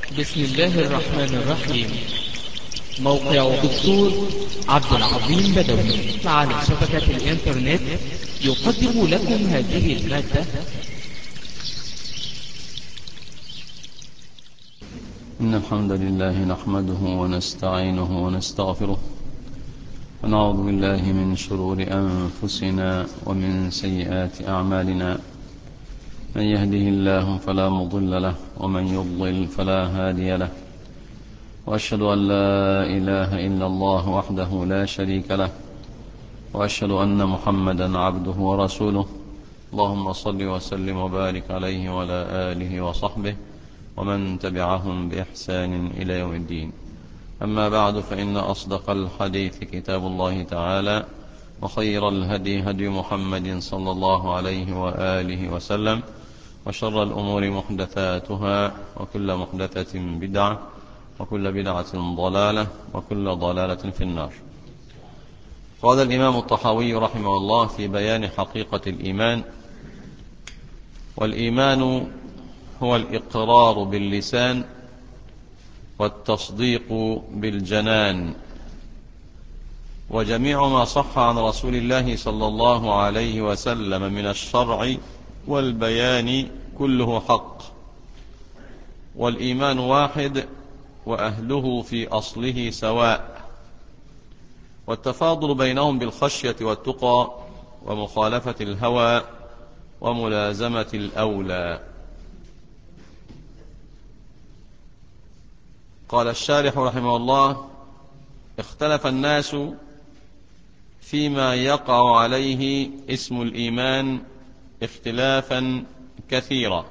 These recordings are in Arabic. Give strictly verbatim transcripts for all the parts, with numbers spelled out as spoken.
بسم الله الرحمن الرحيم. موقع دكتور عبد العظيم بدوي على شبكة الإنترنت يقدم لكم هذه المادة. إن الحمد لله نحمده ونستعينه ونستغفره ونعوذ بالله من شرور أنفسنا ومن سيئات أعمالنا. من يهده الله فلا مضل له ومن يضلل فلا هادي له، وأشهد أن لا إله إلا الله وحده لا شريك له، وأشهد أن محمدا عبده ورسوله. اللهم صل وسلم وبارك عليه وعلى آله وصحبه ومن تبعهم بإحسان إلى يوم الدين. أما بعد، فإن أصدق الحديث كتاب الله تعالى، وخير الهدي هدي محمد صلى الله عليه وآله وسلم، وشر الأمور محدثاتها، وكل محدثة بدعة، وكل بدعة ضلالة، وكل ضلالة في النار. قال الإمام الطحاوي رحمه الله في بيان حقيقة الإيمان: والإيمان هو الإقرار باللسان والتصديق بالجنان، وجميع ما صح عن رسول الله صلى الله عليه وسلم من الشرع والبيان كله حق. والإيمان واحد، وأهله في أصله سواء، والتفاضل بينهم بالخشية والتقى ومخالفة الهوى وملازمة الأولى. قال الشارح رحمه الله: اختلف الناس فيما يقع عليه اسم الإيمان اختلافا كثيرا،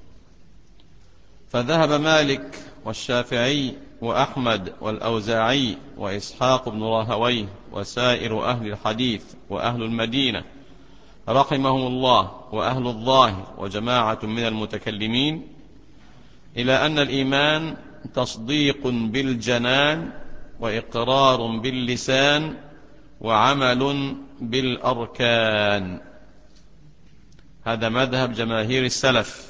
فذهب مالك والشافعي وأحمد والأوزاعي وإسحاق بن راهويه وسائر أهل الحديث وأهل المدينة رحمهم الله وأهل الظاهر وجماعة من المتكلمين إلى أن الإيمان تصديق بالجنان، وإقرار باللسان، وعمل بالأركان. هذا مذهب جماهير السلف،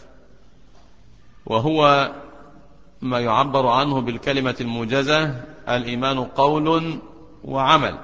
وهو ما يعبر عنه بالكلمة الموجزة: الإيمان قول وعمل.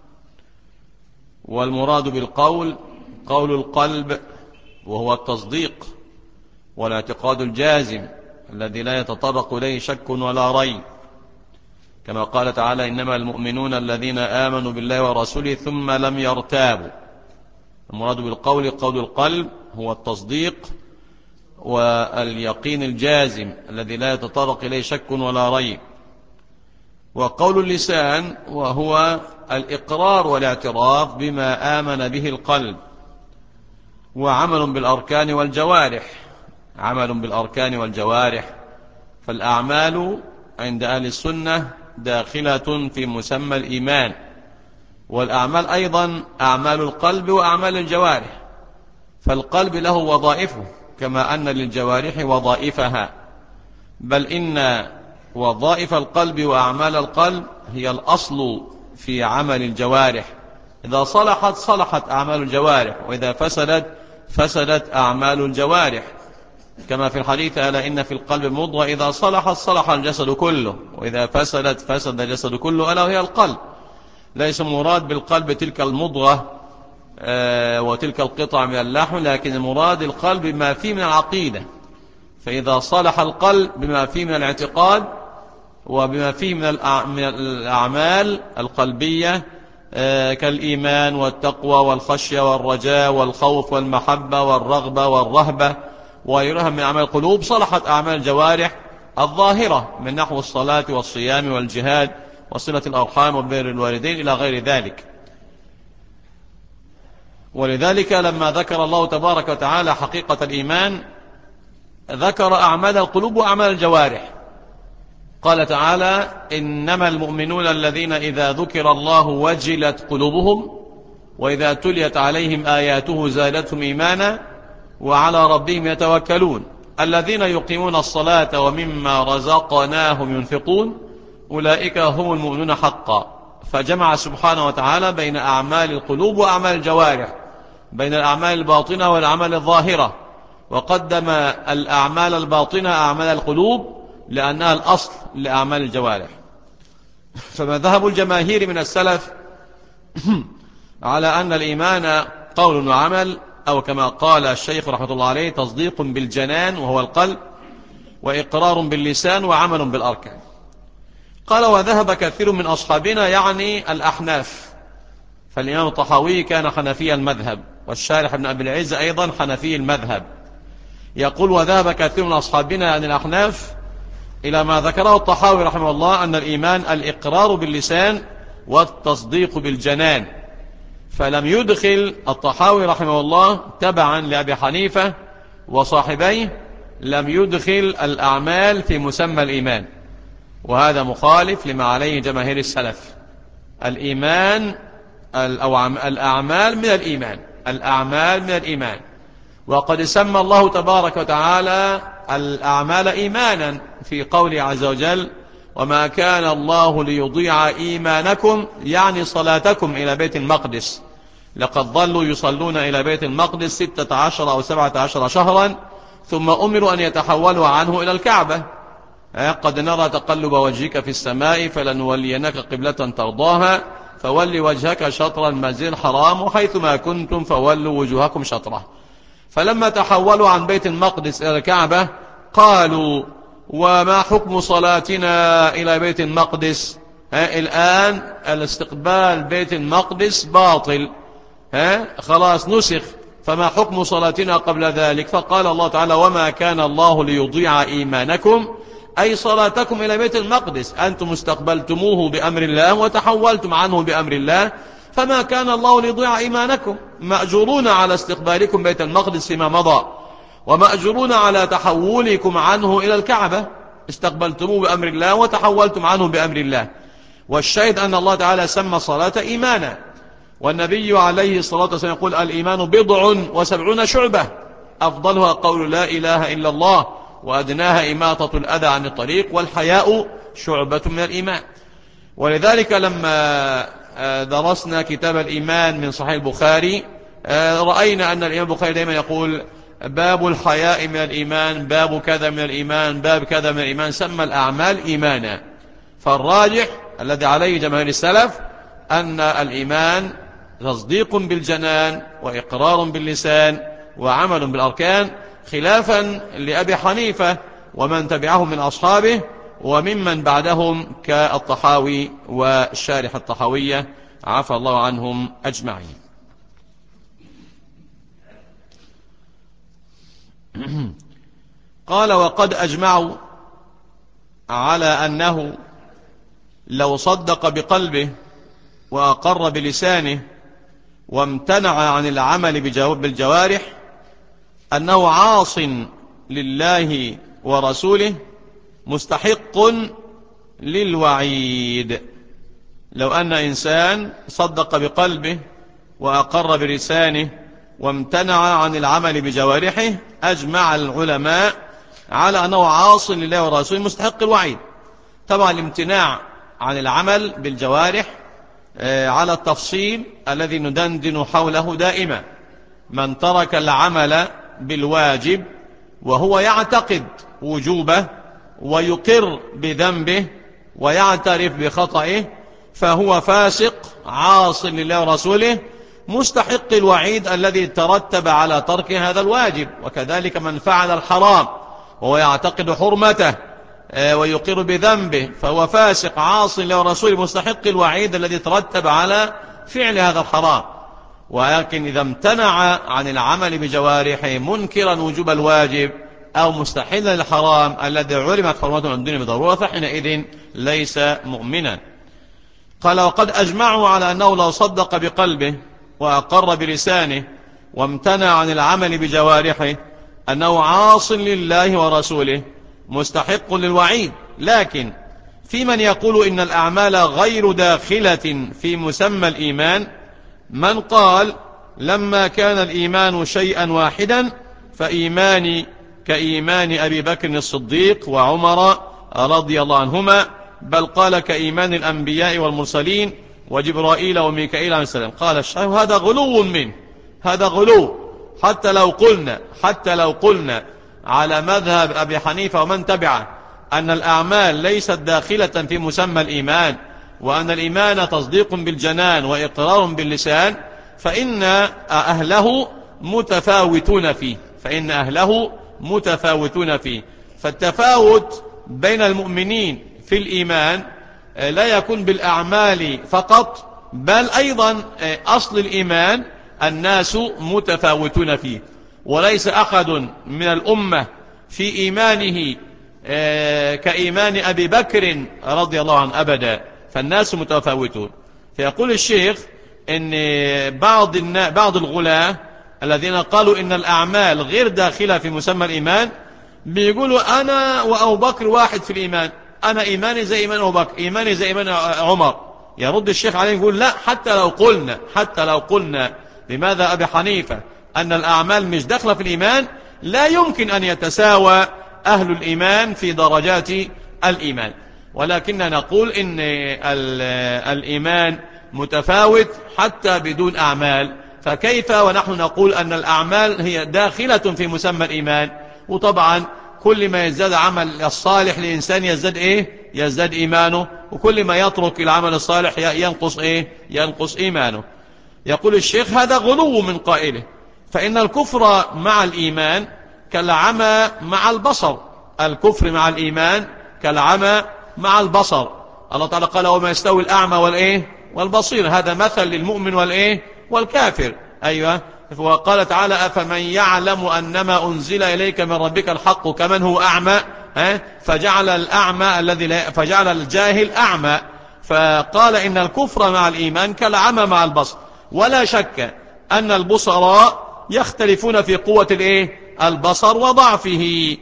والمراد بالقول قول القلب، وهو التصديق والاعتقاد الجازم الذي لا يتطرق إليه شك ولا ريب، كما قال تعالى: إنما المؤمنون الذين آمنوا بالله ورسوله ثم لم يرتابوا. المراد بالقول قول القلب، هو التصديق واليقين الجازم الذي لا يتطرق إليه شك ولا ريب. وقول اللسان وهو الإقرار والاعتراف بما آمن به القلب. وعمل بالأركان والجوارح، عمل بالأركان والجوارح، فالأعمال عند أهل السنة داخلة في مسمى الإيمان، والأعمال أيضا أعمال القلب وأعمال الجوارح، فالقلب له وظائفه كما أن للجوارح وظائفها، بل إن وظائف القلب وأعمال القلب هي الأصل في عمل الجوارح. إذا صلحت صلحت أعمال الجوارح، وإذا فسدت فسدت أعمال الجوارح، كما في الحديث: ألا إن في القلب مضغة إذا صلحت صلح الجسد كله، وإذا فسدت فسد الجسد كله، ألا وهي القلب. ليس مراد بالقلب تلك المضغة آه وتلك القطع من اللحم، لكن المراد القلب بما فيه من العقيدة. فإذا صلح القلب بما فيه من الاعتقاد وبما فيه من الأعمال القلبية آه كالإيمان والتقوى والخشية والرجاء والخوف والمحبة والرغبة والرهبة وغيرها من أعمال القلوب، صلحت أعمال الجوارح الظاهرة من نحو الصلاة والصيام والجهاد وصلة الأرحام وبر الوالدين إلى غير ذلك. ولذلك لما ذكر الله تبارك وتعالى حقيقة الإيمان ذكر أعمال القلوب وأعمال الجوارح. قال تعالى: إنما المؤمنون الذين إذا ذكر الله وجلت قلوبهم وإذا تليت عليهم آياته زادتهم إيمانا وعلى ربهم يتوكلون الذين يقيمون الصلاة ومما رزقناهم ينفقون أولئك هم المؤمنون حقا. فجمع سبحانه وتعالى بين أعمال القلوب وأعمال الجوارح، بين الأعمال الباطنة والأعمال الظاهرة، وقدم الأعمال الباطنة أعمال القلوب لأنها الأصل لأعمال الجوارح. فمذهب الجماهير من السلف على أن الإيمان قول وعمل، أو كما قال الشيخ رحمة الله عليه تصديق بالجنان وهو القلب، وإقرار باللسان، وعمل بالأركان. قال وذهب كثير من أصحابنا يعني الأحناف، فالإمام الطحاوي كان حنفي المذهب، والشارح ابن أبي العز أيضا حنفي المذهب. يقول وذهب كثير من أصحابنا يعني الأحناف إلى ما ذكره الطحاوي رحمه الله أن الإيمان الإقرار باللسان والتصديق بالجنان، فلم يدخل الطحاوي رحمه الله تبعا لأبي حنيفة وصاحبيه لم يدخل الأعمال في مسمى الإيمان، وهذا مخالف لما عليه جماهير السلف. الإيمان أو الأعمال من الإيمان، الأعمال من الإيمان، وقد سمى الله تبارك وتعالى الأعمال إيمانا في قوله عز وجل وما كان الله ليضيع إيمانكم، يعني صلاتكم إلى بيت المقدس، لقد ظلوا يصلون إلى بيت المقدس ستة عشر أو سبعة عشر شهرا ثم أمروا أن يتحولوا عنه إلى الكعبة. قد نرى تقلب وجهك في السماء فلنولينك قبلة ترضاها فول وجهك شطر المسجد الحرام وحيثما كنتم فولوا وجوهكم شطره. فلما تحولوا عن بيت المقدس إلى الكعبة قالوا وما حكم صلاتنا إلى بيت المقدس؟ ها الآن الاستقبال بيت المقدس باطل، ها خلاص نسخ، فما حكم صلاتنا قبل ذلك؟ فقال الله تعالى وما كان الله ليضيع إيمانكم، أي صلاتكم إلى بيت المقدس، أنتم استقبلتموه بأمر الله وتحولتم عنه بأمر الله، فما كان الله ليضيع إيمانكم، مأجورون على استقبالكم بيت المقدس فيما مضى، ومأجورون على تحولكم عنه إلى الكعبة، استقبلتموه بأمر الله وتحولتم عنه بأمر الله. والشاهد أن الله تعالى سمى الصلاة إيمانا، والنبي عليه الصلاة والسلام يقول الإيمان بضع وسبعون شعبة، أفضلها قول لا إله إلا الله، وأدناها إماطة الأذى عن الطريق، والحياء شعبة من الإيمان. ولذلك لما درسنا كتاب الإيمان من صحيح البخاري رأينا أن الإمام البخاري دائما يقول باب الحياء من الإيمان، باب كذا من الإيمان، باب كذا من الإيمان، سمى الأعمال إيمانا. فالراجح الذي عليه جماهير السلف أن الإيمان تصديق بالجنان وإقرار باللسان وعمل بالأركان، خلافا لأبي حنيفة ومن تبعهم من أصحابه وممن بعدهم كالطحاوي والشارح الطحاوية عفى الله عنهم أجمعين. قال وقد أجمعوا على أنه لو صدق بقلبه وأقر بلسانه وامتنع عن العمل بالجوارح أنه عاص لله ورسوله مستحق للوعيد. لو أن إنسان صدق بقلبه وأقر بلسانه وامتنع عن العمل بجوارحه أجمع العلماء على أنه عاص لله ورسوله مستحق الوعيد. طبعا الامتناع عن العمل بالجوارح على التفصيل الذي ندندن حوله دائما. من ترك العمل بالواجب وهو يعتقد وجوبه ويقر بذنبه ويعترف بخطئه فهو فاسق عاص لله ورسوله مستحق الوعيد الذي ترتب على ترك هذا الواجب. وكذلك من فعل الحرام وهو يعتقد حرمته ويقر بذنبه فهو فاسق عاص لله ورسوله مستحق الوعيد الذي ترتب على فعل هذا الحرام. ولكن إذا امتنع عن العمل بجوارحه منكرا وجوب الواجب أو مستحلا للحرام الذي علمت حرمته عن الدنيا بضرورة فحينئذ ليس مؤمنا. قال وقد أجمعوا على أنه لو صدق بقلبه وأقر بلسانه وامتنع عن العمل بجوارحه أنه عاص لله ورسوله مستحق للوعيد. لكن في من يقول إن الأعمال غير داخلة في مسمى الإيمان من قال لما كان الإيمان شيئا واحدا فإيماني كإيمان أبي بكر الصديق وعمر رضي الله عنهما، بل قال كإيمان الأنبياء والمرسلين وجبرائيل وميكائيل عليه السلام. قال الشيخ هذا غلو منه، هذا غلو. حتى لو قلنا حتى لو قلنا على مذهب أبي حنيفة ومن تبعه أن الأعمال ليست داخلة في مسمى الإيمان، وأن الإيمان تصديق بالجنان وإقرار باللسان، فإن أهله متفاوتون فيه فإن أهله متفاوتون فيه فالتفاوت بين المؤمنين في الإيمان لا يكون بالأعمال فقط، بل أيضا أصل الإيمان الناس متفاوتون فيه، وليس أحد من الأمة في إيمانه كإيمان أبي بكر رضي الله عنه أبدا، فالناس متفاوتون. فيقول الشيخ إن بعض بعض الغلاة الذين قالوا إن الأعمال غير داخلة في مسمى الإيمان بيقولوا أنا وأبو بكر واحد في الإيمان، أنا إيماني زي إيمان أبو بكر، إيماني زي إيمان عمر. يرد الشيخ عليه يقول لا، حتى لو قلنا حتى لو قلنا لماذا أبي حنيفة أن الأعمال مش داخلة في الإيمان، لا يمكن أن يتساوى أهل الإيمان في درجات الإيمان، ولكننا نقول إن الإيمان متفاوت حتى بدون أعمال، فكيف ونحن نقول أن الأعمال هي داخلة في مسمى الإيمان؟ وطبعا كل ما يزداد عمل الصالح لإنسان يزداد إيه؟ يزداد إيمانه، وكل ما يترك العمل الصالح ينقص إيه؟ ينقص إيمانه. يقول الشيخ هذا غلو من قائله، فإن الكفر مع الإيمان كالعمى مع البصر، الكفر مع الإيمان كالعمى مع البصر. الله تعالى قال وما يستوي الأعمى والإيه؟ والبصير، هذا مثل للمؤمن والإيه؟ والكافر. أيوة. وقال تعالى أفمن يعلم أنما أنزل إليك من ربك الحق كمن هو أعمى، فجعل الأعمى الذي لا فجعل الجاهل أعمى. فقال إن الكفر مع الإيمان كالعمى مع البصر، ولا شك أن البصراء يختلفون في قوة الإيه؟ البصر وضعفه.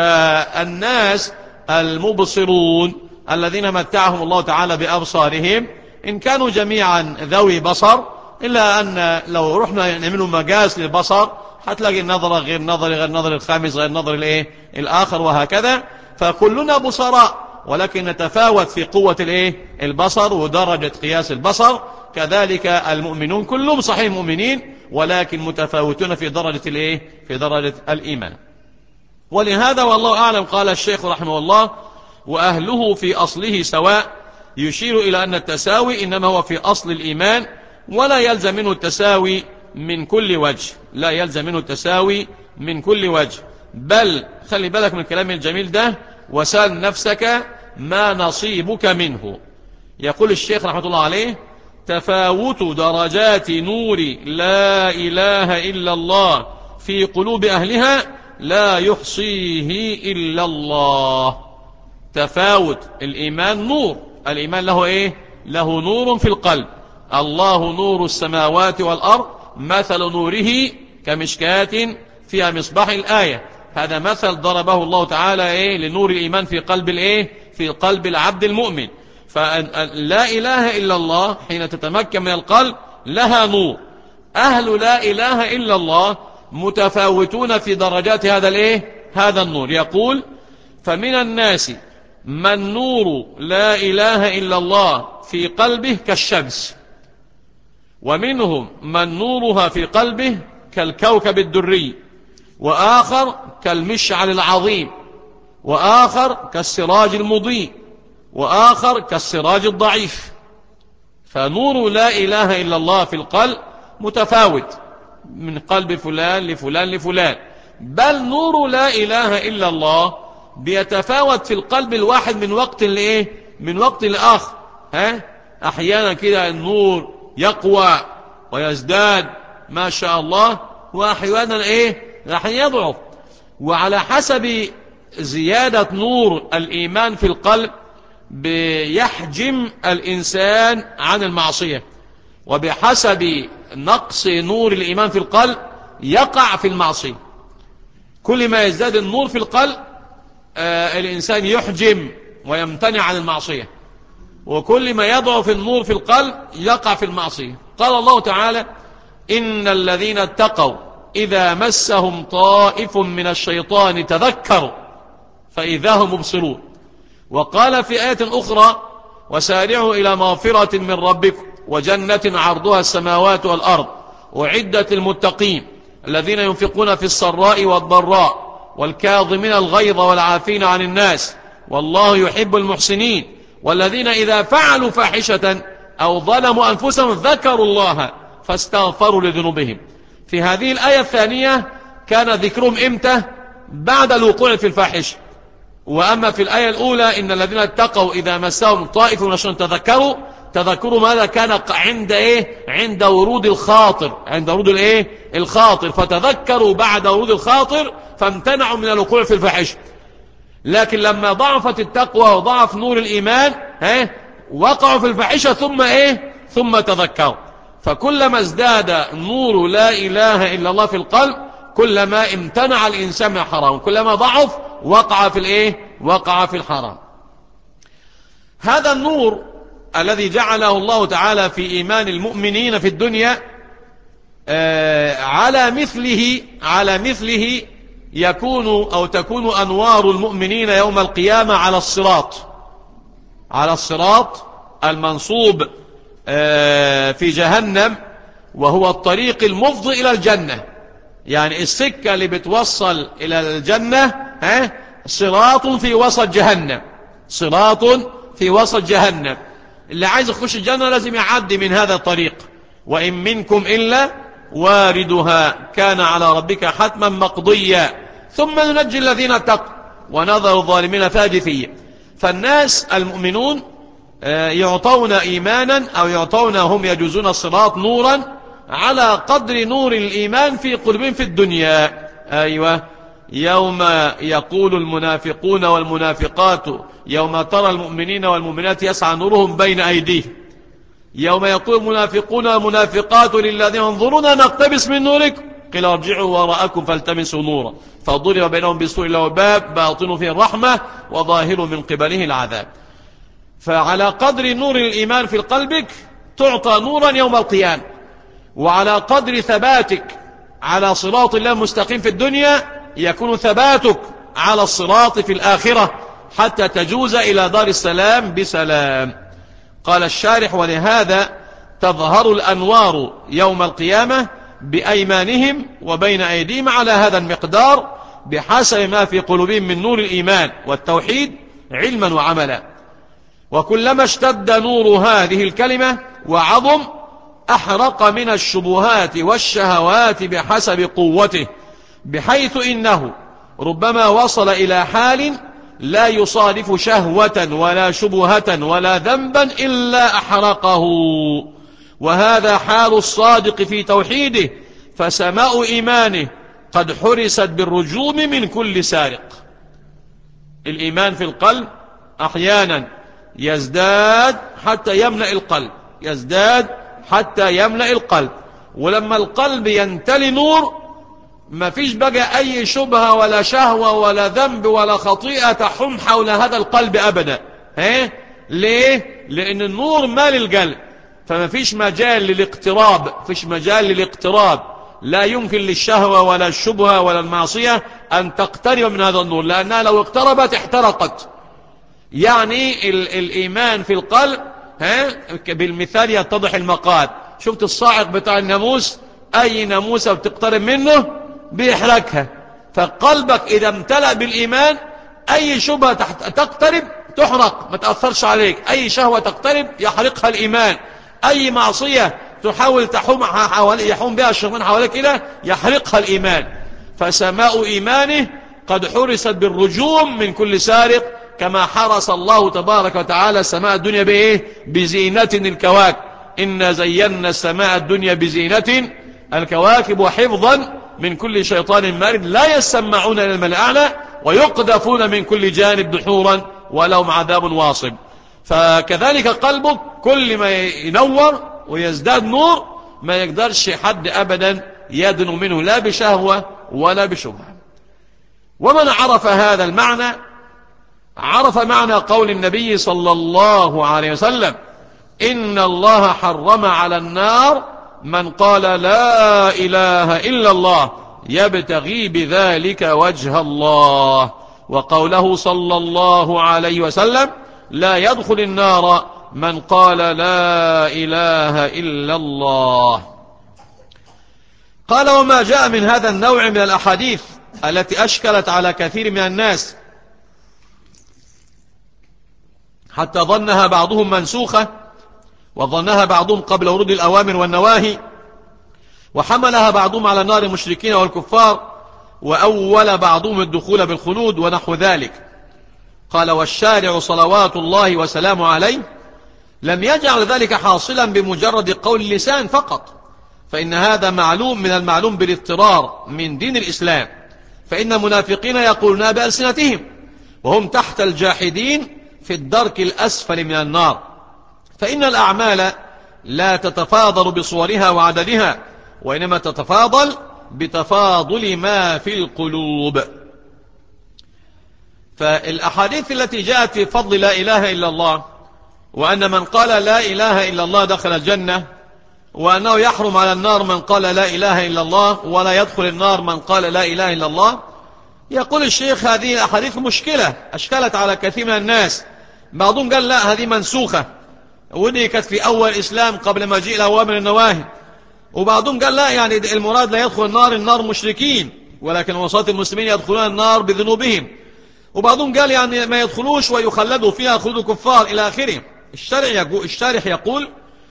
فالناس المبصرون الذين متعهم الله تعالى بأبصارهم إن كانوا جميعا ذوي بصر، إلا أن لو رحنا نعملوا مجاز للبصر هتلاقي النظرة غير نظر غير نظر الخامس غير نظر الإيه؟ الآخر، وهكذا. فكلنا بصراء، ولكن نتفاوت في قوة الإيه؟ البصر ودرجة قياس البصر. كذلك المؤمنون كلهم صحيح مؤمنين، ولكن متفاوتون في درجة الإيه؟ في درجة الإيمان. ولهذا والله أعلم قال الشيخ رحمه الله وأهله في أصله سواء، يشير إلى أن التساوي إنما هو في أصل الإيمان، ولا يلزم منه التساوي من كل وجه لا يلزم منه التساوي من كل وجه بل خلي بالك من الكلام الجميل ده، وسأل نفسك ما نصيبك منه. يقول الشيخ رحمة الله عليه تفاوت درجات نور لا إله إلا الله في قلوب أهلها لا يحصيه إلا الله. تفاوت الإيمان نور، الإيمان له إيه؟ له نور في القلب. الله نور السماوات والأرض مثل نوره كمشكاة فيها مصباح، الآية. هذا مثل ضربه الله تعالى إيه؟ لنور الإيمان في قلب الإيه؟ في قلب العبد المؤمن. فلا إله إلا الله حين تتمكن من القلب لها نور. أهل لا إله إلا الله متفاوتون في درجات هذا الإيه؟ هذا النور. يقول فمن الناس من نور لا إله إلا الله في قلبه كالشمس، ومنهم من نورها في قلبه كالكوكب الدري، وآخر كالمشعل العظيم، وآخر كالسراج المضيء، وآخر كالسراج الضعيف. فنور لا إله إلا الله في القلب متفاوت من قلب فلان لفلان لفلان، بل نور لا إله إلا الله بيتفاوت في القلب الواحد من وقت لإيه؟ من وقت لآخر. ها؟ أحيانا كده النور يقوى ويزداد ما شاء الله، وأحيانا إيه؟ راح يضعف. وعلى حسب زيادة نور الإيمان في القلب بيحجم الإنسان عن المعصية، وبحسب نقص نور الإيمان في القلب يقع في المعصية. كل ما يزداد النور في القلب آه الإنسان يحجم ويمتنع عن المعصية، وكل ما يضعف النور في القلب يقع في المعصية. قال الله تعالى إن الذين اتقوا إذا مسهم طائف من الشيطان تذكروا فإذا هم مبصرون. وقال في آية أخرى وسارعوا إلى مغفرة من ربكم وجنة عرضها السماوات والأرض أعدت للمتقين الذين ينفقون في السراء والضراء والكاظمين الغيظ والعافين عن الناس والله يحب المحسنين. والذين إذا فعلوا فاحشة أو ظلموا أنفسهم ذكروا الله فاستغفروا لذنوبهم. في هذه الآية الثانية كان ذكرهم إمتى؟ بعد الوقوع في الفاحشة. وأما في الآية الأولى إن الذين اتقوا إذا مسهم طائف من الشيطان تذكروا، تذكروا ماذا كان عند إيه؟ عند ورود الخاطر، عند ورود الإيه؟ الخاطر، فتذكروا بعد ورود الخاطر فامتنعوا من الوقوع في الفاحشة. لكن لما ضعفت التقوى وضعف نور الإيمان ها وقعوا في الفاحشة ثم إيه؟ ثم تذكروا. فكلما ازداد نور لا إله إلا الله في القلب كلما امتنع الإنسان من الحرام، كلما ضعف وقع في الإيه؟ وقع في الحرام. هذا النور الذي جعله الله تعالى في إيمان المؤمنين في الدنيا آه على مثله على مثله يكون أو تكون أنوار المؤمنين يوم القيامة على الصراط، على الصراط المنصوب آه في جهنم، وهو الطريق المفضي إلى الجنة. يعني السكة اللي بتوصل إلى الجنة ها صراط في وسط جهنم، صراط في وسط جهنم. اللي عايز يخش الجنة لازم يعدي من هذا الطريق. وإن منكم إلا واردها كان على ربك حتما مقضيا ثم ننجي الذين اتقوا ونذر الظالمين فيها جثيا. فالناس المؤمنون يعطون إيمانا أو يعطون هم يجوزون الصراط نورا على قدر نور الإيمان في قلوبهم في الدنيا. أيوة، يوم يقول المنافقون والمنافقات يوم ترى المؤمنين والمؤمنات يسعى نورهم بين أيديهم، يوم يقول المنافقون والمنافقات للذين انظرونا نقتبس من نوركم قيل ارجعوا وراءكم فالتمسوا نورا فضرب بينهم بسور له باب باطن فيه الرحمة وظاهر من قبله العذاب. فعلى قدر نور الإيمان في قلبك تعطى نورا يوم القيامة، وعلى قدر ثباتك على صراط الله المستقيم في الدنيا يكون ثباتك على الصراط في الآخرة حتى تجوز إلى دار السلام بسلام. قال الشارح: ولهذا تظهر الأنوار يوم القيامة بأيمانهم وبين أيديهم على هذا المقدار بحسب ما في قلوبهم من نور الإيمان والتوحيد علما وعملا. وكلما اشتد نور هذه الكلمة وعظم أحرق من الشبهات والشهوات بحسب قوته، بحيث إنه ربما وصل إلى حال لا يصادف شهوة ولا شبهة ولا ذنبا إلا أحرقه. وهذا حال الصادق في توحيده، فسماء إيمانه قد حرست بالرجوم من كل سارق. الإيمان في القلب أحيانا يزداد حتى يملأ القلب، يزداد حتى يملأ القلب. ولما القلب ينتلي نور ما فيش بقى أي شبهة ولا شهوة ولا ذنب ولا خطيئة تحوم حول هذا القلب أبدا. ها؟ ليه؟ لأن النور مال القلب، فما فيش مجال للاقتراب، فيش مجال للاقتراب. لا يمكن للشهوة ولا الشبهة ولا المعصية أن تقترب من هذا النور، لأنها لو اقتربت احترقت. يعني ال الإيمان في القلب ها بالمثال يتضح المقال. شفت الصاعق بتاع الناموس؟ أي ناموسة بتقترب منه بيحرقها. فقلبك إذا امتلأ بالإيمان أي شبهة تقترب تحرق ما تأثرش عليك، أي شهوة تقترب يحرقها الإيمان، أي معصية تحاول تحوم حوالي يحوم بها الشيطان حواليك إلى يحرقها الإيمان. فسماء إيمانه قد حرست بالرجوم من كل سارق، كما حرس الله تبارك وتعالى سماء الدنيا بإيه؟ بزينة الكواكب. إنا زينا السماء الدنيا بزينة الكواكب وحفظا من كل شيطان مارد لا يسمعون إلى الملأ الأعلى ويقذفون من كل جانب دحورا ولهم عذاب واصب. فكذلك قلبك كل ما ينور ويزداد نور ما يقدرش حد أبدا يدنو منه لا بشهوة ولا بشبهة. ومن عرف هذا المعنى عرف معنى قول النبي صلى الله عليه وسلم: إن الله حرم على النار من قال لا إله إلا الله يبتغي بذلك وجه الله. وقوله صلى الله عليه وسلم: لا يدخل النار من قال لا إله إلا الله. قال: وما جاء من هذا النوع من الأحاديث التي أشكلت على كثير من الناس حتى ظنها بعضهم منسوخة، وظنها بعضهم قبل ورود الأوامر والنواهي، وحملها بعضهم على نار المشركين والكفار، وأول بعضهم الدخول بالخلود ونحو ذلك. قال: والشارع صلوات الله وسلامه عليه لم يجعل ذلك حاصلا بمجرد قول اللسان فقط، فإن هذا معلوم من المعلوم بالاضطرار من دين الإسلام، فإن المنافقين يقولون بألسنتهم وهم تحت الجاحدين في الدرك الأسفل من النار. فإن الأعمال لا تتفاضل بصورها وعددها، وإنما تتفاضل بتفاضل ما في القلوب. فالأحاديث التي جاءت في فضل لا إله إلا الله، وأن من قال لا إله إلا الله دخل الجنة، وأنه يحرم على النار من قال لا إله إلا الله، ولا يدخل النار من قال لا إله إلا الله، يقول الشيخ هذه الأحاديث مشكلة أشكلت على كثير من الناس. بعضهم قال لا هذه منسوخة، ودي كانت في أول الإسلام قبل ما جاء الأوامر النواهي. وبعضهم قال لا، يعني المراد لا يدخل النار النار مشركين، ولكن وسط المسلمين يدخلون النار بذنوبهم. وبعضهم قال يعني ما يدخلوش ويخلدوا فيها خلود كفار إلى آخره. الشارح يقول: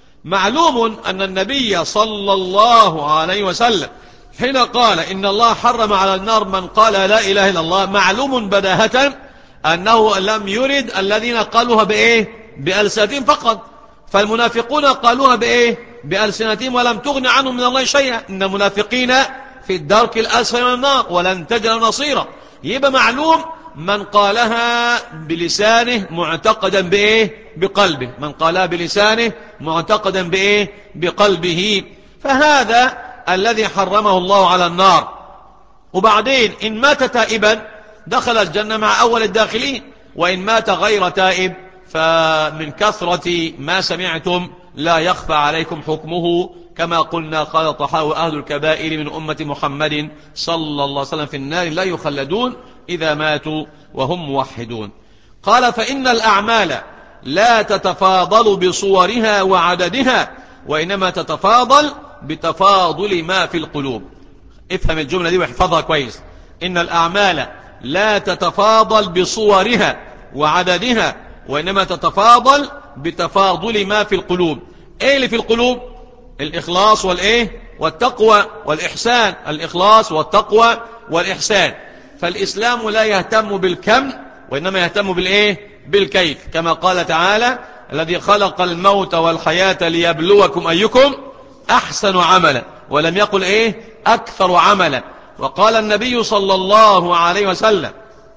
معلوم أن النبي صلى الله عليه وسلم حين قال إن الله حرم على النار من قال لا إله إلا الله، معلوم بداهة أنه لم يرد الذين قالوها بإيه؟ بألسنتهم فقط. فالمنافقون قالوها بإيه؟ بألسنتهم ولم تغن عنهم من الله شيئا. إن المنافقين في الدرك الأسفل من النار ولن تجد نصيرا. يبقى معلوم من قالها بلسانه معتقدا بإيه؟ بقلبه. من قالها بلسانه معتقدا بإيه؟ بقلبه. فهذا الذي حرمه الله على النار. وبعدين إن مات تائبا دخل الجنة مع أول الداخلين، وإن مات غير تائب فمن كثرة ما سمعتم لا يخفى عليكم حكمه، كما قلنا قال الطحاوي: أهل الكبائر من أمة محمد صلى الله عليه وسلم في النار لا يخلدون إذا ماتوا وهم موحدون. قال: فإن الأعمال لا تتفاضل بصورها وعددها، وإنما تتفاضل بتفاضل ما في القلوب. افهم الجملة دي واحفظها كويس. إن الأعمال لا تتفاضل بصورها وعددها، وإنما تتفاضل بتفاضل ما في القلوب. ايه اللي في القلوب؟ الإخلاص والإيه؟ والتقوى والإحسان. الإخلاص والتقوى والإحسان. فالإسلام لا يهتم بالكم، وإنما يهتم بالإيه؟ بالكيف، كما قال تعالى: الذي خلق الموت والحياة ليبلوكم أيكم أحسن عملا، ولم يقل إيه؟ أكثر عملا. وقال النبي صلى الله عليه وسلم: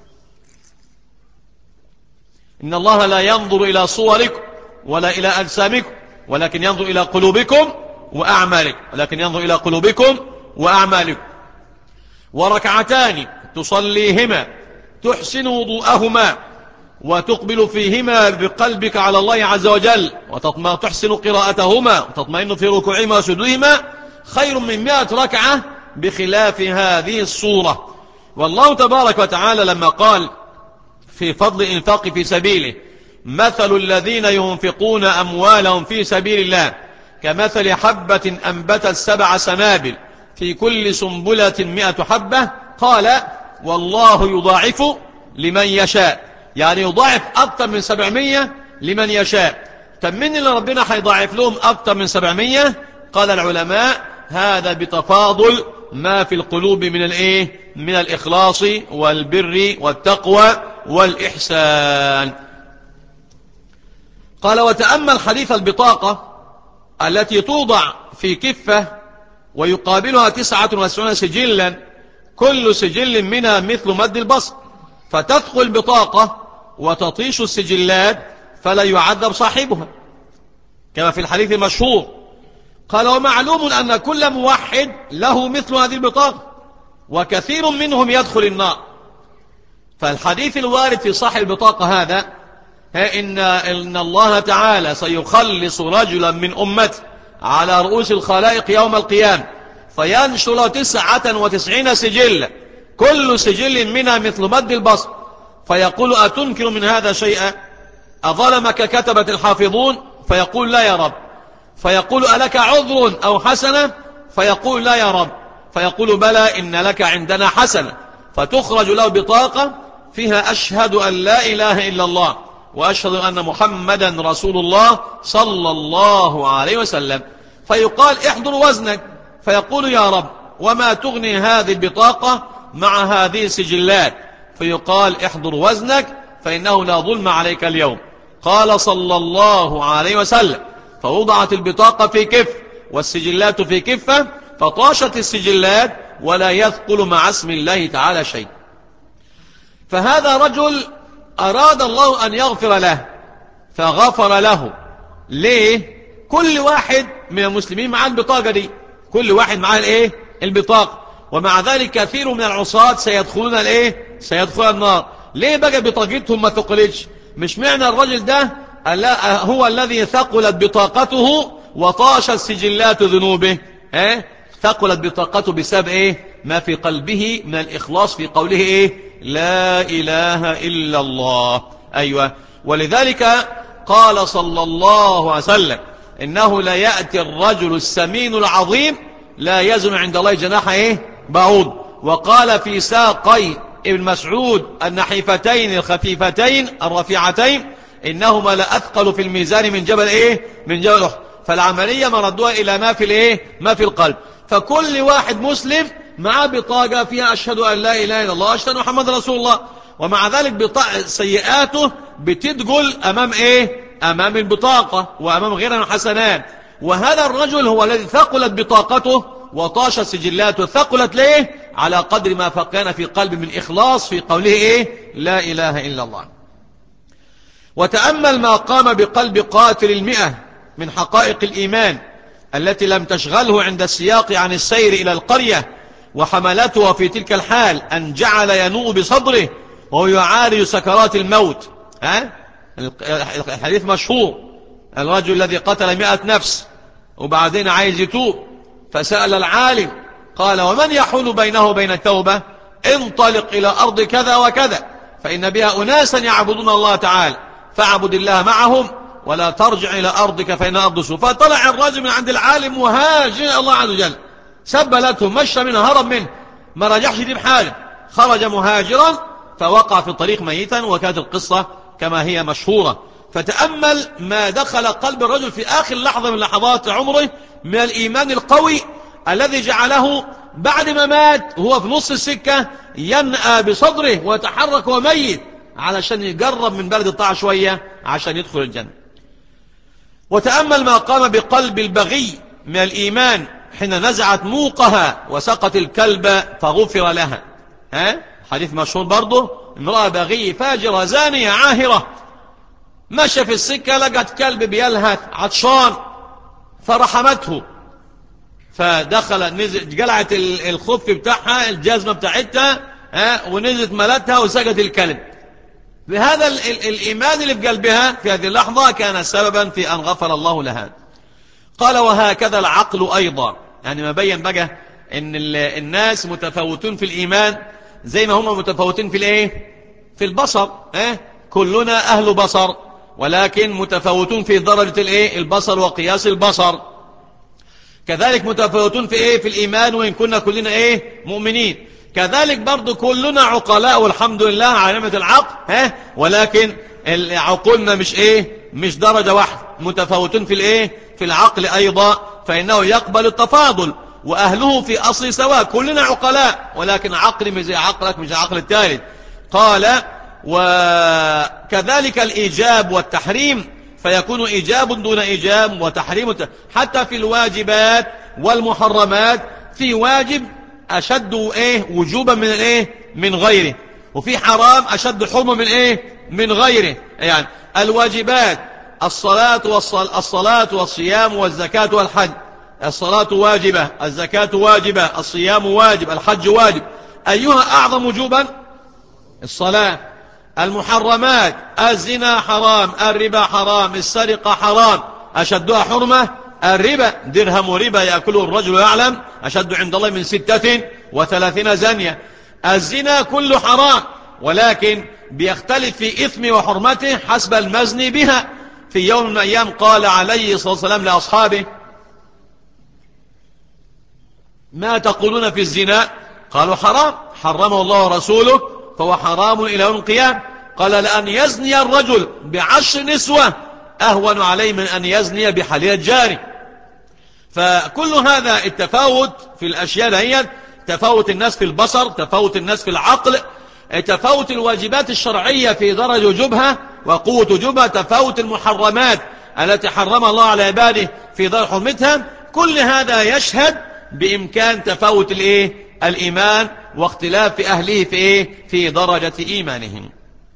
إن الله لا ينظر إلى صوركم ولا إلى أجسامكم، ولكن ينظر إلى قلوبكم وأعمالكم ولكن ينظر إلى قلوبكم وأعمالكم. وركعتان تصليهما تحسن وضوءهما وتقبل فيهما بقلبك على الله عز وجل، وتحسن قراءتهما وتطمئن في ركوعهما وسجودهما، خير من مئة ركعة بخلاف هذه الصورة. والله تبارك وتعالى لما قال في فضل الإنفاق في سبيله: مثل الذين ينفقون أموالهم في سبيل الله كمثل حبة أنبتت سبع سنابل في كل سنبلة مئة حبة، قال: والله يضاعف لمن يشاء. يعني يضاعف أكثر من سبعمية لمن يشاء. طب من اللي ربنا هيضاعف لهم أكثر من سبعمية؟ قال العلماء: هذا بتفاضل ما في القلوب من الايه؟ من الإخلاص والبر والتقوى والإحسان. قال: وتأمل حديث البطاقة التي توضع في كفة ويقابلها تسعة وتسعون سجلا، كل سجل منها مثل مد البصر، فتدخل البطاقة وتطيش السجلات فلا يعذب صاحبها، كما في الحديث المشهور. قال: ومعلوم أن كل موحد له مثل هذه البطاقة، وكثير منهم يدخل النار. فالحديث الوارد في صحيح البطاقة هذا: إن, إن الله تعالى سيخلص رجلا من أمته على رؤوس الخلائق يوم القيامة، فينشر تسعة وتسعين سجل، كل سجل منها مثل مد البصر، فيقول: أتنكر من هذا شيئا؟ أظلمك كتبة الحافظون؟ فيقول: لا يا رب. فيقول: ألك عذر أو حسنة؟ فيقول: لا يا رب. فيقول: بلى، إن لك عندنا حسنة. فتخرج له بطاقة فيها: أشهد أن لا إله إلا الله وأشهد أن محمدا رسول الله صلى الله عليه وسلم. فيقال احضر وزنك، فيقول يا رب وما تغني هذه البطاقة مع هذه السجلات؟ فيقال احضر وزنك فإنه لا ظلم عليك اليوم. قال صلى الله عليه وسلم فوضعت البطاقة في كف والسجلات في كفة، فطاشت السجلات ولا يثقل مع اسم الله تعالى شيء. فهذا رجل أراد الله أن يغفر له فغفر له. ليه؟ كل واحد من المسلمين معاه البطاقة دي، كل واحد معاه الايه؟ البطاقة، ومع ذلك كثير من العصاة سيدخلون الايه؟ سيدخلون النار. ليه بقى بطاقتهم ما ثقلتش؟ مش معنى الرجل ده هو الذي ثقلت بطاقته وطاشت سجلات ذنوبه، اه؟ ثقلت بطاقته بسبب ايه؟ ما في قلبه من الإخلاص في قوله ايه؟ لا إله إلا الله. أيوة. ولذلك قال صلى الله عليه وسلم إنه لا يأتي الرجل السمين العظيم لا يزن عند الله جناح ايه؟ بعوض. وقال في ساقي ابن مسعود النحيفتين الخفيفتين الرفيعتين إنهما لأثقل في الميزان من جبل ايه؟ من جبل أحد. فالعملية مردوها إلى ما في الايه؟ ما في القلب. فكل واحد مسلم معاه بطاقة فيها أشهد أن لا إله إلا الله، أشهد محمد رسول الله، ومع ذلك بطاقة سيئاته بتدخل أمام إيه؟ أمام البطاقة وأمام غيرها من حسنات. وهذا الرجل هو الذي ثقلت بطاقته وطاشت سجلاته. ثقلت ليه؟ على قدر ما فكان في قلب من إخلاص في قوله إيه؟ لا إله إلا الله. وتأمل ما قام بقلب قاتل المئة من حقائق الإيمان التي لم تشغله عند السياق عن السير إلى القرية، وحملته في تلك الحال أن جعل ينوء بصدره وهو يعالج سكرات الموت. ها؟ الحديث مشهور، الرجل الذي قتل مئة نفس وبعدين عايز يتوب، فسأل العالم قال ومن يحول بينه وبين التوبة؟ انطلق إلى أرض كذا وكذا فإن بها أناسا يعبدون الله تعالى فاعبد الله معهم ولا ترجع إلى أرضك فإن أرض سوء. فطلع الرجل من عند العالم وهاجر الله عز وجل، سبلته مشى منها هرب منه، ما رجعش دي بحاجة، خرج مهاجرا فوقع في الطريق ميتا، وكانت القصة كما هي مشهورة. فتأمل ما دخل قلب الرجل في آخر لحظة من لحظات عمره من الإيمان القوي الذي جعله بعد ما مات هو في نص السكة ينأى بصدره ويتحرك وميت علشان يقرب من بلد الطاعة شوية عشان يدخل الجنة. وتأمل ما قام بقلب البغي من الإيمان حين نزعت موقها وسقط الكلب فغفر لها. ها؟ حديث مشهور برضه، امرأة بغي فاجرة زانية عاهرة مشى في السكة لقت كلب بيلهث عطشان فرحمته، فدخل نزل قلعت الخف بتاعها الجزمة بتاعتها ها ونزلت ملتها وسقط الكلب. بهذا ال ال الإيمان اللي في قلبها في هذه اللحظة كان سببا في أن غفر الله لها. قال وهكذا العقل أيضا، يعني ما بين بقى إن الناس متفاوتون في الإيمان زي ما هم متفاوتين في الإيه؟ في البصر. اه؟ كلنا أهل بصر ولكن متفاوتون في درجة الإيه؟ البصر وقياس البصر. كذلك متفاوتون في إيه؟ في الإيمان وإن كنا كلنا إيه؟ مؤمنين. كذلك برضو كلنا عقلاء والحمد لله على نعمة العقل، ها؟ ولكن عقولنا مش إيه؟ مش درجة واحدة، متفاوتون في الإيه؟ في العقل أيضا، فإنه يقبل التفاضل وأهله في أصل سواء. كلنا عقلاء ولكن عقلي مش زي عقلك مش عقل الثالث. قال وكذلك الإيجاب والتحريم، فيكون إيجاب دون إيجاب وتحريم حتى في الواجبات والمحرمات. في واجب أشد إيه وجوبا من إيه من غيره، وفي حرام أشد حرمة من إيه من غيره. يعني الواجبات الصلاة والصل... الصلاة والصيام والزكاة والحج. الصلاة واجبة، الزكاة واجبة، الصيام واجب، الحج واجب. أيها أعظم وجوبا؟ الصلاة. المحرمات الزنا حرام، الربا حرام، السرقة حرام. أشدها حرمة الربا، درهم ربا يأكله الرجل يعلم أشد عند الله من ستة وثلاثين زانية. الزنا كله حرام ولكن بيختلف في إثم وحرمته حسب المزني بها. في يوم من الأيام قال عليه الصلاة والسلام لأصحابه ما تقولون في الزنا؟ قالوا حرام، حرمه الله ورسوله فهو حرام إلى يوم القيامة. قال لأن يزني الرجل بعشر نسوة أهون عليه من أن يزني بحلية جاري. فكل هذا التفاوت في الأشياء دهيت، تفاوت الناس في البصر، تفاوت الناس في العقل، تفاوت الواجبات الشرعية في درجة وجوبها وقوة وجوبها، تفاوت المحرمات التي حرمها الله على عباده في درجة حرمتها، كل هذا يشهد بإمكان تفاوت الإيه؟ الإيمان واختلاف أهله في إيه؟ في درجة إيمانهم.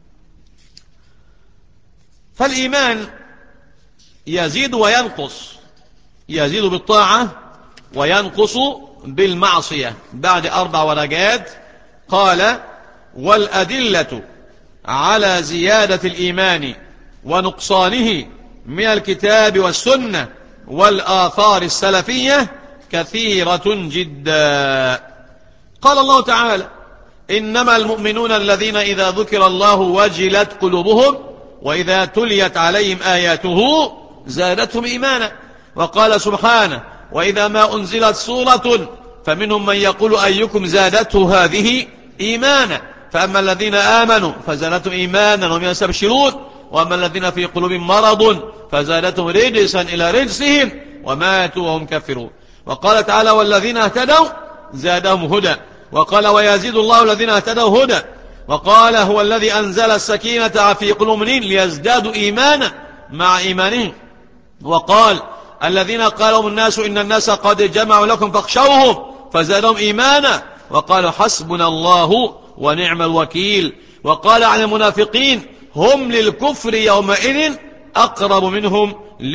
فالإيمان يزيد وينقص، يزيد بالطاعة وينقص بالمعصية. بعد أربع ورقات قال: والأدلة على زيادة الإيمان ونقصانه من الكتاب والسنة والآثار السلفية كثيرة جدا. قال الله تعالى: إنما المؤمنون الذين إذا ذكر الله وجلت قلوبهم وإذا تليت عليهم آياته زادتهم إيمانا. وقال سبحانه: وإذا ما أنزلت سورة فمنهم من يقول أيكم زادته هذه إيمانا، فأما الذين آمنوا فزادتهم إيمانا وهم يستبشرون، وأما الذين في قلوبهم مرض فزادتهم رجسا إلى رجسهم وماتوا وهم كافرون. وقال تعالى: والذين اهتدوا زادهم هدى. وقال: ويزيد الله الذين اهتدوا هدى. وقال: هو الذي أنزل السكينة في قلوب المؤمنين ليزدادوا إيمانا مع إيمانهم. وقال: الذين قالوا الناس إن الناس قد جمعوا لكم فاخشوهم فزادهم إيمانا. وقال: حسبنا الله ونعم الوكيل. وقال عن المنافقين: هم للكفر يومئذ أقرب منهم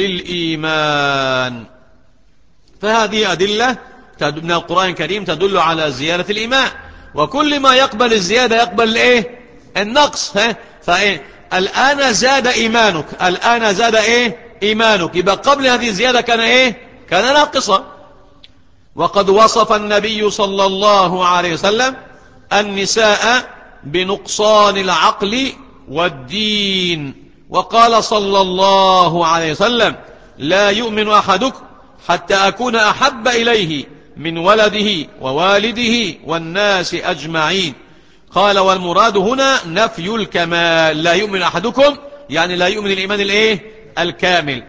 للإيمان. فهذه أدلة من القرآن الكريم تدل على زيادة الإيمان، وكل ما يقبل الزيادة يقبل إيه؟ النقص. ها؟ فإيه؟ الآن زاد إيمانك، الآن زاد إيه؟ إيمانك، يبقى قبل هذه الزيادة كان إيه؟ كان ناقصا. وقد وصف النبي صلى الله عليه وسلم النساء بنقصان العقل والدين، وقال صلى الله عليه وسلم: لا يؤمن أحدكم حتى أكون أحب إليه من ولده ووالده والناس أجمعين. قال: والمراد هنا نفي الكمال، لا يؤمن أحدكم يعني لا يؤمن الإيمان الإيه؟ الكامل.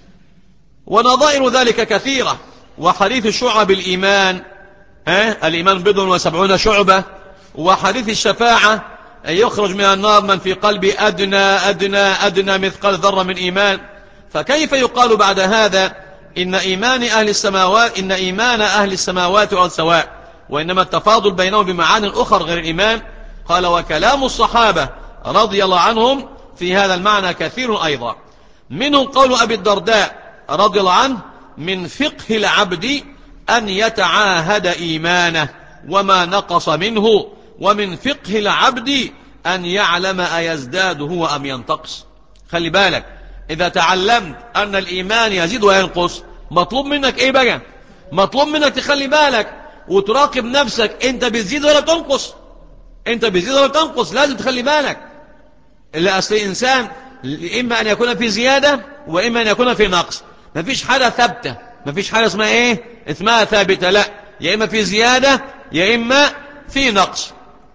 ونظائر ذلك كثيرة. وحديث الشعب بالإيمان، ها؟ الإيمان بضع وسبعون شعبة. وحديث الشفاعة: يخرج من النار من في قلبي أدنى أدنى أدنى مثقال ذرة من إيمان. فكيف يقال بعد هذا إن إيمان أهل السماوات إن إيمان أهل السماوات والأرض سواء، وإنما التفاضل بينهم بمعان أخرى غير الإيمان؟ قال: وكلام الصحابة رضي الله عنهم في هذا المعنى كثير أيضا. منهم قول أبي الدرداء رضي الله عنه: من فقه العبد أن يتعاهد إيمانه وما نقص منه، ومن فقه العبد أن يعلم أيزداد هو أم ينتقص. خلي بالك، إذا تعلمت أن الإيمان يزيد وينقص، مطلوب منك إيه بقى؟ مطلوب منك تخلي بالك وتراقب نفسك، أنت بتزيد ولا تنقص؟ أنت بتزيد ولا تنقص؟ لازم تخلي بالك. إلا أصل الإنسان إما أن يكون في زيادة وإما أن يكون في نقص. مفيش حاجة ثابتة، مفيش حاجة اسمها إيه؟ اسمها ثابتة، لا، يا إما في زيادة يا إما في نقص.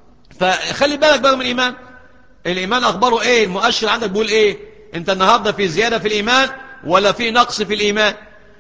فخلي بالك بقى من الإيمان. الإيمان أخباره إيه؟ المؤشر عندك بيقول إيه؟ أنت النهاردة في زيادة في الإيمان ولا في نقص في الإيمان؟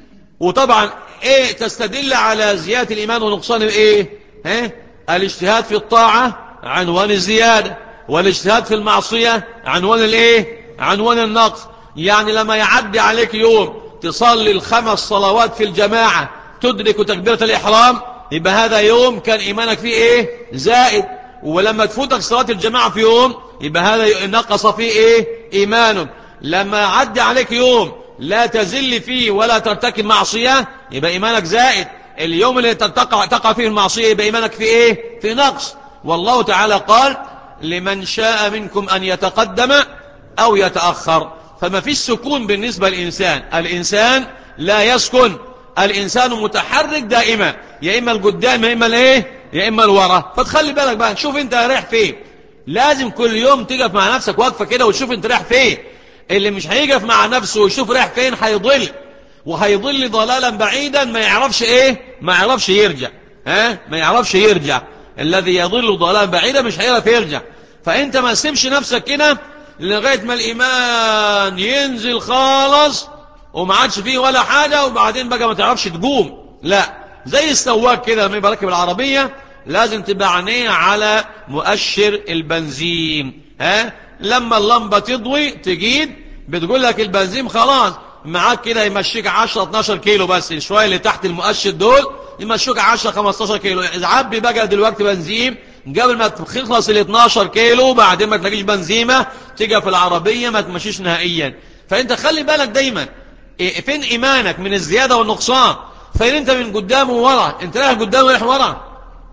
وطبعا إيه تستدل على زيادة الإيمان ونقصان الإيه؟ ها؟ الاجتهاد في الطاعة عنوان الزيادة، والاجتهاد في المعصية عنوان الإيه؟ عنوان النقص. يعني لما يعدي عليك يوم تصلي الخمس صلوات في الجماعة تدرك تكبيرة الإحرام، يبقى هذا يوم كان إيمانك فيه إيه؟ زائد. ولما تفوتك صلاة الجماعة في يوم يبقى هذا نقص فيه إيه؟ إيمانك. لما عدي عليك يوم لا تزل فيه ولا ترتكب معصية يبقى إيمانك زائد. اليوم اللي تقع, تقع فيه المعصية يبقى إيمانك فيه إيه؟ في نقص. والله تعالى قال: لمن شاء منكم أن يتقدم أو يتأخر. فما فيش سكون بالنسبة للإنسان، الإنسان لا يسكن، الإنسان متحرك دائما، يا إما القدام يا إما الإيه؟ يا إما الوراء. فتخلي بالك بقى، شوف أنت رايح فين. لازم كل يوم تقف مع نفسك وقفة كده وتشوف أنت رايح فين. اللي مش هيقف مع نفسه ويشوف رايح فين هيضل، وهيضل ضلالا بعيدا ما يعرفش إيه؟ ما يعرفش يرجع. ها؟ ما يعرفش يرجع. الذي يضل ضلالا بعيدا مش هيعرف يرجع. فأنت ما تسيبش نفسك كده لغاية ما الإيمان ينزل خالص وما عادش فيه ولا حاجة، وبعدين بقى ما تعرفش تقوم. لا، زي السواق كده لما يبقى راكب العربية لازم تبقى عينيه على مؤشر البنزين. ها، لما اللمبة تضوي تجيد بتقول لك البنزين خلاص معاك كده، يمشيك عشرة اتناشر كيلو بس، شوية اللي تحت المؤشر دول يمشوك عشرة خمستاشر كيلو. عبي بقى دلوقتي بنزين قبل ما تخلص ال اتناشر كيلو، بعدين ما تلاقيش بنزيمة تيجي في العربية ما تمشيش نهائيا. فانت خلي بالك دايما فين ايمانك من الزيادة والنقصان، فين انت من قدام وورا، انت رايح قدام ورايح ورا.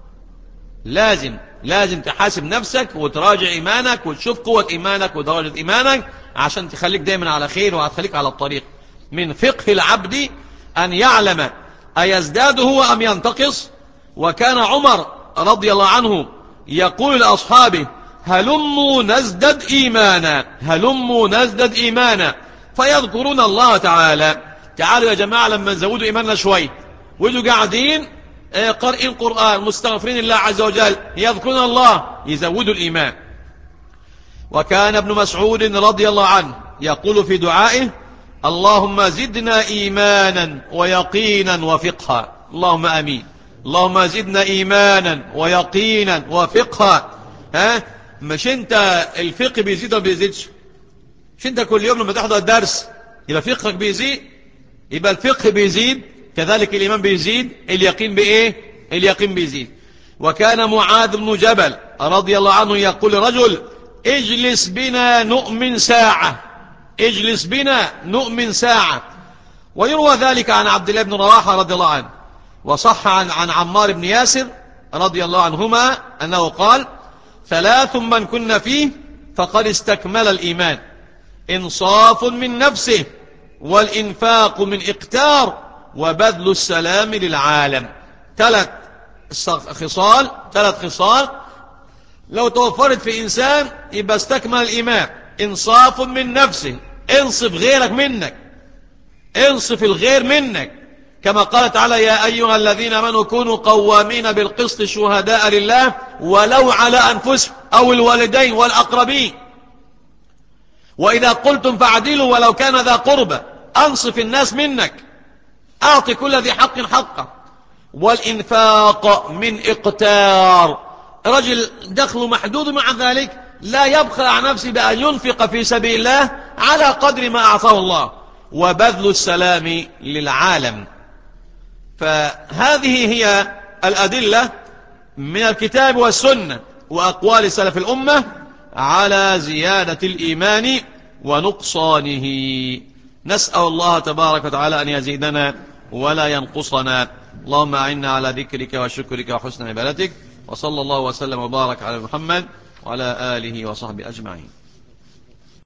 لازم لازم تحاسب نفسك وتراجع ايمانك وتشوف قوة ايمانك ودرجة ايمانك عشان تخليك دايما على خير وهتخليك على الطريق. من فقه العبد ان يعلم ايزداد هو ام ينتقص. وكان عمر رضي الله عنه يقول لأصحابه هلموا نزدد إيمانا، هلموا نزدد إيمانا، فيذكرون الله تعالى. تعالوا يا جماعة لما نزودوا إيماننا شوي، ويجوا قاعدين قارئين قرآن مستغفرين الله عز وجل يذكرون الله، يزودوا الإيمان. وكان ابن مسعود رضي الله عنه يقول في دعائه اللهم زدنا إيمانا ويقينا وفقها. اللهم آمين. اللهم زدنا إيمانا ويقينا وفقها. ها، مش انت الفقه بيزيد ولا بيزيدش؟ مش انت كل يوم لما تحضر الدرس يبقى فقهك بيزيد؟ يبقى الفقه بيزيد، كذلك الإيمان بيزيد، اليقين بإيه؟ اليقين بيزيد. وكان معاذ بن جبل رضي الله عنه يقول رجل اجلس بنا نؤمن ساعة، اجلس بنا نؤمن ساعة. ويروى ذلك عن عبد الله بن رواحة رضي الله عنه. وصح عن, عن عمار بن ياسر رضي الله عنهما أنه قال ثلاث من كن فيه فقد استكمل الإيمان: إنصاف من نفسه، والإنفاق من إقتار، وبذل السلام للعالم. ثلاث خصال ثلاث خصال لو توفرت في إنسان يبقى استكمل الإيمان. إنصاف من نفسه، انصف غيرك منك، انصف الغير منك، كما قال تعالى يا أيها الذين آمنوا كونوا قوامين بالقسط شهداء لله ولو على أنفسهم أو الوالدين والأقربين. وإذا قلتم فاعدلوا ولو كان ذا قربى، أنصف الناس منك، أعطي كل ذي حق حقه. والإنفاق من إقتار، رجل دخله محدود مع ذلك لا يبخل عن نفسه بأن ينفق في سبيل الله على قدر ما أعطاه الله. وبذل السلام للعالم. فهذه هي الأدلة من الكتاب والسنة وأقوال سلف الأمة على زيادة الإيمان ونقصانه. نسأل الله تبارك وتعالى أن يزيدنا ولا ينقصنا. اللهم أعنا على ذكرك وشكرك وحسن عبادتك. وصلى الله وسلم وبارك على محمد وعلى آله وصحبه أجمعين.